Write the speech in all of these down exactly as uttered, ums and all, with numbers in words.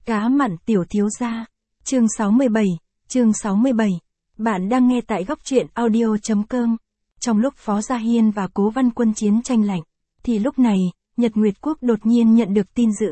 Cá mặn tiểu thiếu gia. Chương sáu mươi bảy, chương sáu mươi bảy. Bạn đang nghe tại góc truyện audio chấm com. Trong lúc Phó Gia Hiên và Cố Văn Quân chiến tranh lạnh, thì lúc này, Nhật Nguyệt Quốc đột nhiên nhận được tin dữ.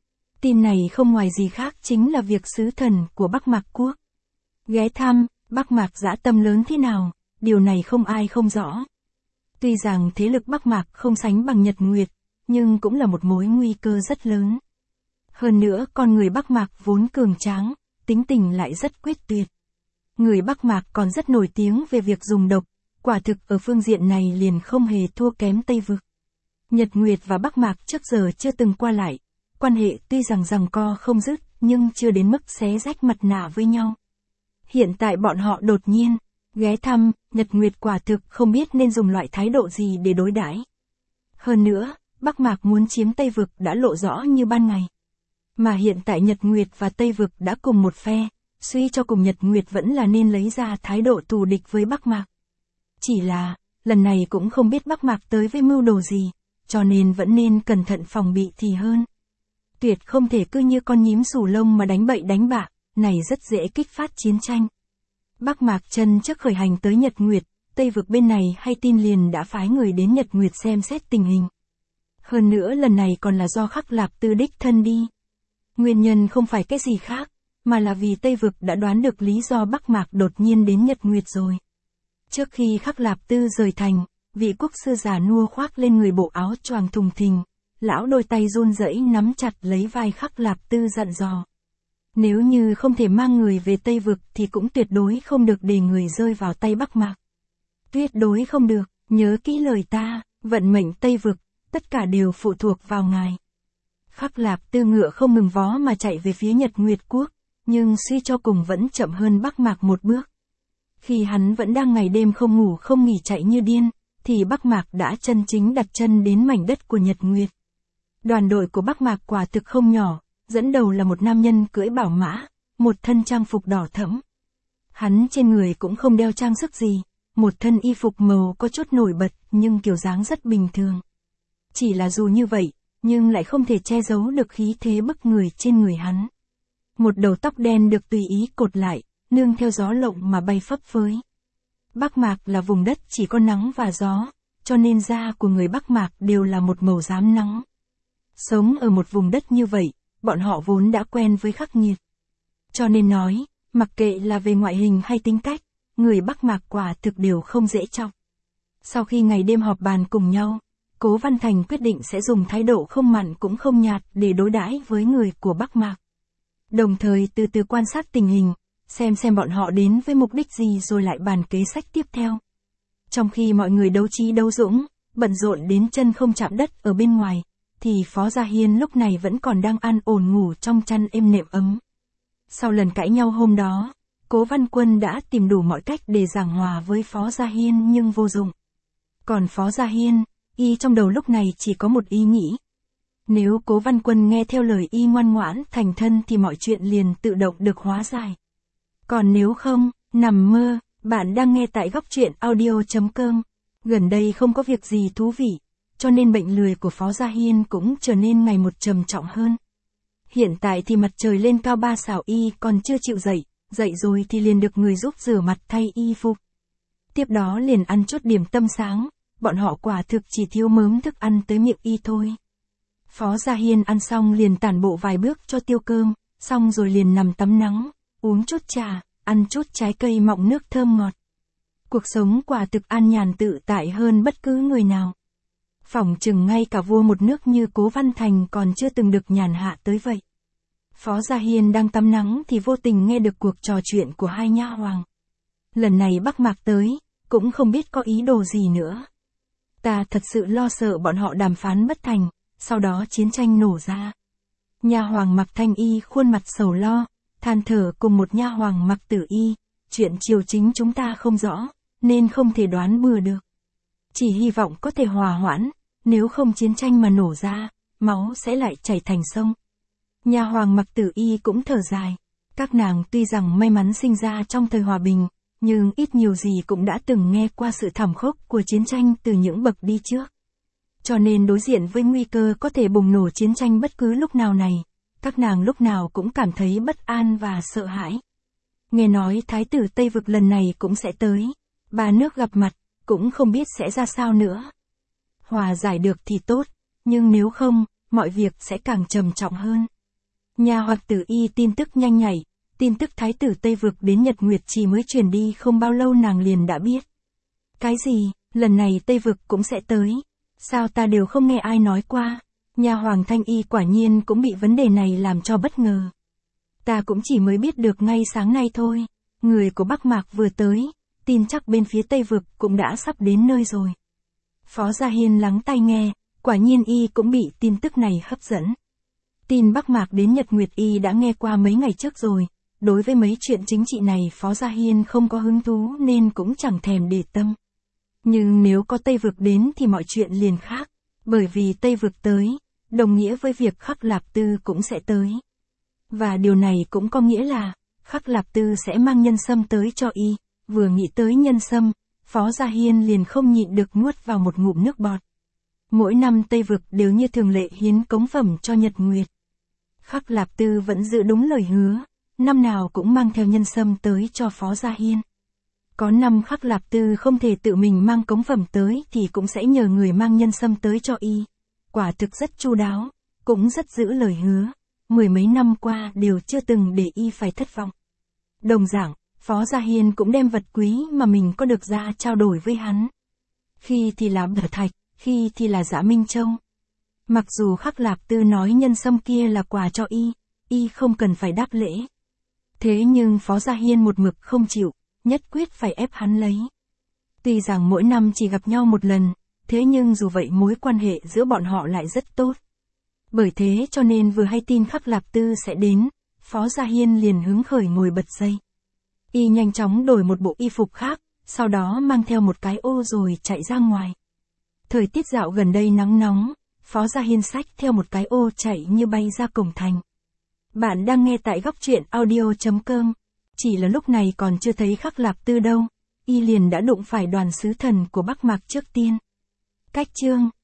Tin này không ngoài gì khác chính là việc sứ thần của Bắc Mạc Quốc ghé thăm. Bắc Mạc dã tâm lớn thế nào, điều này không ai không rõ. Tuy rằng thế lực Bắc Mạc không sánh bằng Nhật Nguyệt, nhưng cũng là một mối nguy cơ rất lớn. Hơn nữa con người Bắc Mạc vốn cường tráng, tính tình lại rất quyết tuyệt. Người Bắc Mạc còn rất nổi tiếng về việc dùng độc, quả thực ở phương diện này liền không hề thua kém Tây Vực. Nhật Nguyệt và Bắc Mạc trước giờ chưa từng qua lại, quan hệ tuy rằng giằng co không dứt, nhưng chưa đến mức xé rách mặt nạ với nhau. Hiện tại bọn họ đột nhiên ghé thăm, Nhật Nguyệt quả thực không biết nên dùng loại thái độ gì để đối đãi. Hơn nữa, Bắc Mạc muốn chiếm Tây Vực đã lộ rõ như ban ngày. Mà hiện tại Nhật Nguyệt và Tây Vực đã cùng một phe, suy cho cùng Nhật Nguyệt vẫn là nên lấy ra thái độ thù địch với Bắc Mạc. Chỉ là, lần này cũng không biết Bắc Mạc tới với mưu đồ gì, cho nên vẫn nên cẩn thận phòng bị thì hơn. Tuyệt không thể cứ như con nhím xù lông mà đánh bậy đánh bạ, này rất dễ kích phát chiến tranh. Bắc Mạc chân trước khởi hành tới Nhật Nguyệt, Tây Vực bên này hay tin liền đã phái người đến Nhật Nguyệt xem xét tình hình. Hơn nữa lần này còn là do Khắc Lạp Tư đích thân đi. Nguyên nhân không phải cái gì khác, mà là vì Tây Vực đã đoán được lý do Bắc Mạc đột nhiên đến Nhật Nguyệt rồi. Trước khi Khắc Lạp Tư rời thành, vị quốc sư già nua khoác lên người bộ áo choàng thùng thình, lão đôi tay run rẩy nắm chặt lấy vai Khắc Lạp Tư dặn dò. Nếu như không thể mang người về Tây Vực thì cũng tuyệt đối không được để người rơi vào tay Bắc Mạc. Tuyệt đối không được, nhớ kỹ lời ta, vận mệnh Tây Vực, tất cả đều phụ thuộc vào ngài. Khắc Lạp Tư ngựa không ngừng vó mà chạy về phía Nhật Nguyệt Quốc, nhưng suy cho cùng vẫn chậm hơn Bắc Mạc một bước. Khi hắn vẫn đang ngày đêm không ngủ không nghỉ chạy như điên, thì Bắc Mạc đã chân chính đặt chân đến mảnh đất của Nhật Nguyệt. Đoàn đội của Bắc Mạc quả thực không nhỏ, dẫn đầu là một nam nhân cưỡi bảo mã, một thân trang phục đỏ thẫm. Hắn trên người cũng không đeo trang sức gì, một thân y phục màu có chút nổi bật nhưng kiểu dáng rất bình thường. Chỉ là dù như vậy, nhưng lại không thể che giấu được khí thế bức người trên người hắn. Một đầu tóc đen được tùy ý cột lại, nương theo gió lộng mà bay phấp phới. Bắc Mạc là vùng đất chỉ có nắng và gió, cho nên da của người Bắc Mạc đều là một màu rám nắng. Sống ở một vùng đất như vậy, bọn họ vốn đã quen với khắc nghiệt. Cho nên nói, mặc kệ là về ngoại hình hay tính cách, người Bắc Mạc quả thực đều không dễ chọc. Sau khi ngày đêm họp bàn cùng nhau, Cố Văn Thành quyết định sẽ dùng thái độ không mặn cũng không nhạt để đối đãi với người của Bắc Mạc. Đồng thời từ từ quan sát tình hình, xem xem bọn họ đến với mục đích gì rồi lại bàn kế sách tiếp theo. Trong khi mọi người đấu trí đấu dũng, bận rộn đến chân không chạm đất ở bên ngoài, thì Phó Gia Hiên lúc này vẫn còn đang an ổn ngủ trong chăn êm nệm ấm. Sau lần cãi nhau hôm đó, Cố Văn Quân đã tìm đủ mọi cách để giảng hòa với Phó Gia Hiên nhưng vô dụng. Còn Phó Gia Hiên, y trong đầu lúc này chỉ có một ý nghĩ. Nếu Cố Văn Quân nghe theo lời y ngoan ngoãn thành thân thì mọi chuyện liền tự động được hóa giải. Còn nếu không, nằm mơ. Bạn đang nghe tại góc truyện audio chấm com. Gần đây không có việc gì thú vị, cho nên bệnh lười của Phó Gia Hiên cũng trở nên ngày một trầm trọng hơn. Hiện tại thì mặt trời lên cao ba xảo y còn chưa chịu dậy, dậy rồi thì liền được người giúp rửa mặt thay y phục. Tiếp đó liền ăn chút điểm tâm sáng, bọn họ quả thực chỉ thiếu mớm thức ăn tới miệng y thôi. Phó Gia Hiên ăn xong liền tản bộ vài bước cho tiêu cơm, xong rồi liền nằm tắm nắng, uống chút trà, ăn chút trái cây mọng nước thơm ngọt. Cuộc sống quả thực an nhàn tự tại hơn bất cứ người nào. Phỏng chừng ngay cả vua một nước như Cố Văn Thành còn chưa từng được nhàn hạ tới vậy. Phó Gia Hiên đang tắm nắng thì vô tình nghe được cuộc trò chuyện của hai nha hoàng. Lần này Bắc Mạc tới, cũng không biết có ý đồ gì nữa. Ta thật sự lo sợ bọn họ đàm phán bất thành, sau đó chiến tranh nổ ra. Nha hoàng Mặc Thanh Y khuôn mặt sầu lo, than thở cùng một nha hoàng Mặc Tử Y, chuyện triều chính chúng ta không rõ, nên không thể đoán bừa được. Chỉ hy vọng có thể hòa hoãn, nếu không chiến tranh mà nổ ra, máu sẽ lại chảy thành sông. Nha hoàng Mặc Tử Y cũng thở dài, các nàng tuy rằng may mắn sinh ra trong thời hòa bình, nhưng ít nhiều gì cũng đã từng nghe qua sự thảm khốc của chiến tranh từ những bậc đi trước. Cho nên đối diện với nguy cơ có thể bùng nổ chiến tranh bất cứ lúc nào này, các nàng lúc nào cũng cảm thấy bất an và sợ hãi. Nghe nói thái tử Tây Vực lần này cũng sẽ tới, ba nước gặp mặt, cũng không biết sẽ ra sao nữa. Hòa giải được thì tốt, nhưng nếu không, mọi việc sẽ càng trầm trọng hơn. Nhà Hoặc Tử Y tin tức nhanh nhảy, tin tức thái tử Tây Vực đến Nhật Nguyệt Trì mới truyền đi không bao lâu nàng liền đã biết. Cái gì, lần này Tây Vực cũng sẽ tới? Sao ta đều không nghe ai nói qua? Nhà Hoàng Thanh Y quả nhiên cũng bị vấn đề này làm cho bất ngờ. Ta cũng chỉ mới biết được ngay sáng nay thôi. Người của Bắc Mạc vừa tới, tin chắc bên phía Tây Vực cũng đã sắp đến nơi rồi. Phó Gia Hiên lắng tai nghe, quả nhiên y cũng bị tin tức này hấp dẫn. Tin Bắc Mạc đến Nhật Nguyệt y đã nghe qua mấy ngày trước rồi, đối với mấy chuyện chính trị này Phó Gia Hiên không có hứng thú nên cũng chẳng thèm để tâm. Nhưng nếu có Tây Vực đến thì mọi chuyện liền khác, bởi vì Tây Vực tới, đồng nghĩa với việc Khắc Lạp Tư cũng sẽ tới. Và điều này cũng có nghĩa là, Khắc Lạp Tư sẽ mang nhân sâm tới cho y, vừa nghĩ tới nhân sâm, Phó Gia Hiên liền không nhịn được nuốt vào một ngụm nước bọt. Mỗi năm Tây Vực đều như thường lệ hiến cống phẩm cho Nhật Nguyệt. Khắc Lạp Tư vẫn giữ đúng lời hứa, năm nào cũng mang theo nhân sâm tới cho Phó Gia Hiên. Có năm Khắc Lạp Tư không thể tự mình mang cống phẩm tới thì cũng sẽ nhờ người mang nhân sâm tới cho y. Quả thực rất chu đáo, cũng rất giữ lời hứa, mười mấy năm qua đều chưa từng để y phải thất vọng. Đồng dạng, Phó Gia Hiên cũng đem vật quý mà mình có được ra trao đổi với hắn. Khi thì là bờ thạch, khi thì là Dã Minh Châu. Mặc dù Khắc Lạp Tư nói nhân sâm kia là quà cho y, y không cần phải đáp lễ. Thế nhưng Phó Gia Hiên một mực không chịu, nhất quyết phải ép hắn lấy. Tuy rằng mỗi năm chỉ gặp nhau một lần, thế nhưng dù vậy mối quan hệ giữa bọn họ lại rất tốt. Bởi thế cho nên vừa hay tin Khắc Lạp Tư sẽ đến, Phó Gia Hiên liền hứng khởi ngồi bật dậy. Y nhanh chóng đổi một bộ y phục khác, sau đó mang theo một cái ô rồi chạy ra ngoài. Thời tiết dạo gần đây nắng nóng, Phó Gia Hiên xách theo một cái ô chạy như bay ra cổng thành. Bạn đang nghe tại góc truyện audio chấm com. Chỉ là lúc này còn chưa thấy Khắc Lạp Tư đâu, y liền đã đụng phải đoàn sứ thần của Bắc Mạc trước tiên. Cách chương